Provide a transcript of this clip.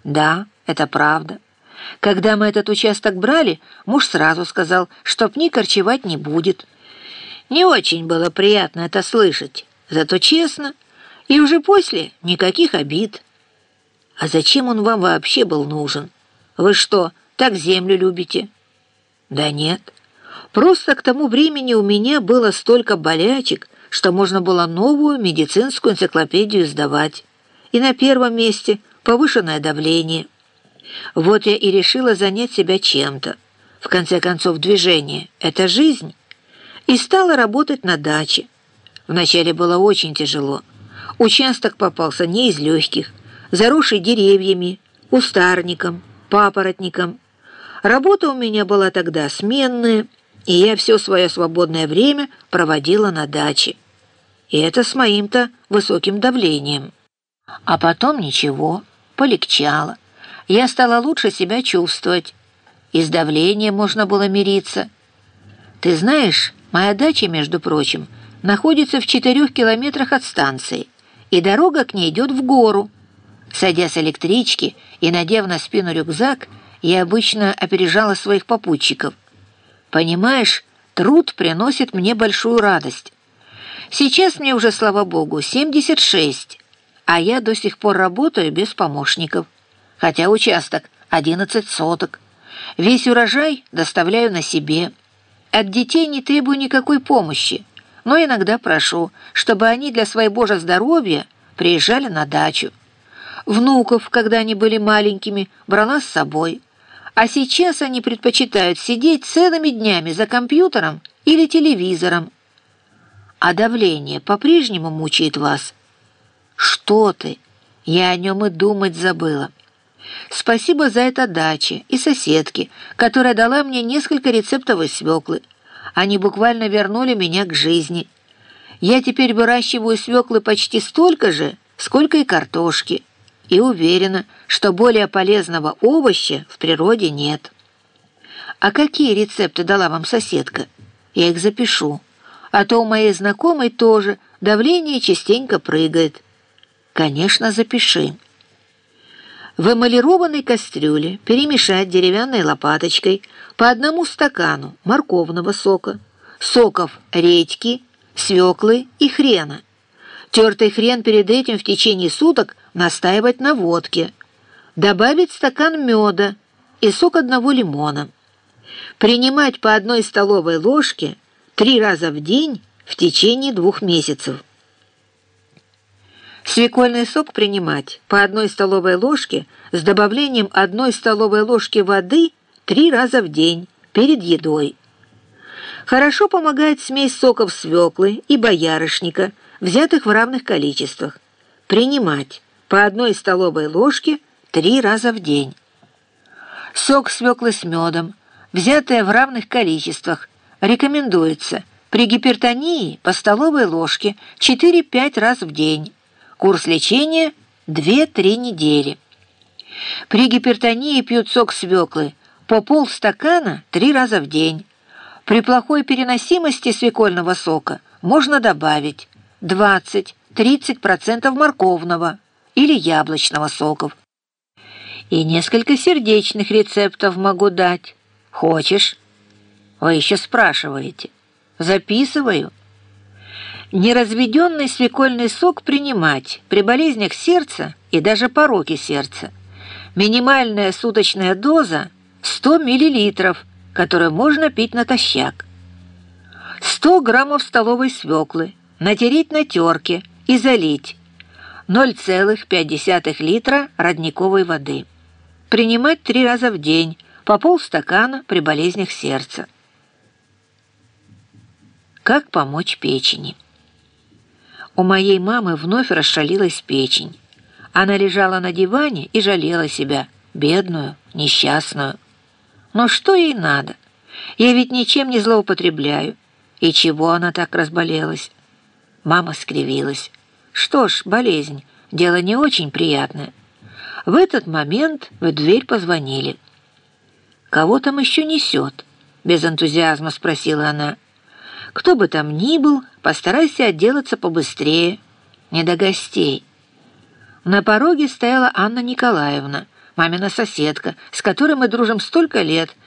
Да, это правда. Когда мы этот участок брали, муж сразу сказал, что пни корчевать не будет. Не очень было приятно это слышать, зато честно. И уже после никаких обид. А зачем он вам вообще был нужен? Вы что, так землю любите? Да нет. Просто к тому времени у меня было столько болячек, что можно было новую медицинскую энциклопедию сдавать. И на первом месте повышенное давление. Вот я и решила занять себя чем-то. В конце концов, движение — это жизнь. И стала работать на даче. Вначале было очень тяжело. Участок попался не из легких, заросший деревьями, кустарником, папоротником. Работа у меня была тогда сменная, и я все свое свободное время проводила на даче. И это с моим-то высоким давлением. А потом ничего, полегчало. Я стала лучше себя чувствовать. И с давлением можно было мириться. Ты знаешь, моя дача, между прочим, находится в 4 километрах от станции, и дорога к ней идет в гору. Сойдя с электрички и надев на спину рюкзак, я обычно опережала своих попутчиков. Понимаешь, труд приносит мне большую радость. Сейчас мне уже, слава богу, 76, а я до сих пор работаю без помощников. Хотя участок 11 соток. Весь урожай доставляю на себе. От детей не требую никакой помощи, но иногда прошу, чтобы они для своего же здоровья приезжали на дачу. Внуков, когда они были маленькими, брала с собой. А сейчас они предпочитают сидеть целыми днями за компьютером или телевизором. А давление по-прежнему мучает вас? Что ты? Я о нем и думать забыла. Спасибо за это даче и соседке, которая дала мне несколько рецептов из свеклы. Они буквально вернули меня к жизни. Я теперь выращиваю свеклы почти столько же, сколько и картошки, и уверена, что более полезного овоща в природе нет. А какие рецепты дала вам соседка? Я их запишу, а то у моей знакомой тоже давление частенько прыгает. Конечно, запиши. В эмалированной кастрюле перемешать деревянной лопаточкой по 1 стакану морковного сока, соков редьки, свеклы и хрена. Тертый хрен перед этим в течение суток настаивать на водке. Добавить стакан меда и сок 1 лимона. Принимать по 1 столовой ложке 3 раза в день в течение 2 месяцев. Свекольный сок принимать по 1 столовой ложке с добавлением 1 столовой ложки воды 3 раза в день перед едой. Хорошо помогает смесь соков свеклы и боярышника, взятых в равных количествах. Принимать по 1 столовой ложке 3 раза в день. Сок свеклы с медом, взятые в равных количествах, рекомендуется при гипертонии по столовой ложке 4-5 раз в день. Курс лечения 2-3 недели. При гипертонии пьют сок свеклы по полстакана 3 раза в день. При плохой переносимости свекольного сока можно добавить 20-30% морковного или яблочного соков. И несколько сердечных рецептов могу дать. Хочешь? Вы еще спрашиваете. Записываю. Неразведенный свекольный сок принимать при болезнях сердца и даже пороке сердца. Минимальная суточная доза 100 мл, которую можно пить натощак. 100 граммов столовой свеклы натереть на терке и залить 0,5 литра родниковой воды. Принимать 3 раза в день по полстакана при болезнях сердца. Как помочь печени? У моей мамы вновь расшалилась печень. Она лежала на диване и жалела себя, бедную, несчастную. Но что ей надо? Я ведь ничем не злоупотребляю. И чего она так разболелась? Мама скривилась. Что ж, болезнь, дело не очень приятное. В этот момент в дверь позвонили. «Кого там еще несет?» — без энтузиазма спросила она. «Кто бы там ни был, постарайся отделаться побыстрее. Не до гостей». На пороге стояла Анна Николаевна, мамина соседка, с которой мы дружим столько лет,